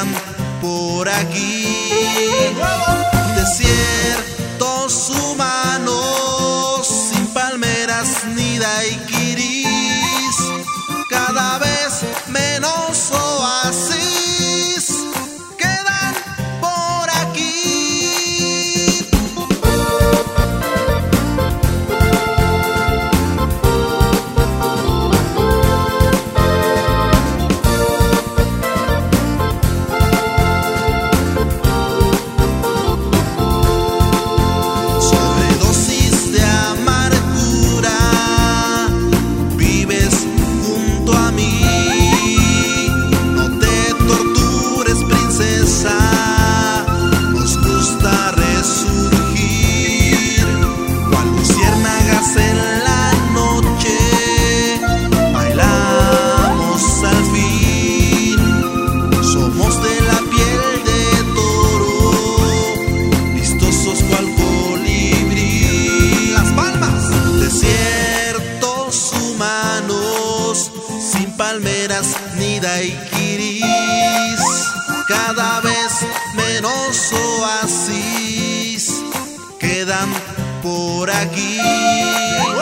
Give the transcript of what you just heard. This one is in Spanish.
quedan por aquí. Desiertos humanos, sin palmeras ni daiquiris, cada vez menos oasis quedan por aquí. Sobredosis de amargura, vives junto a mí. No te tortures, princesa, nos gusta resurgir. Cual luciérnagas en la noche, bailamos al fin. Somos de la piel de toro, vistosos cual colibrí. Las palmas. Desiertos humanos, sin palmeras ni daiquiris, cada vez menos oasis quedan por aquí.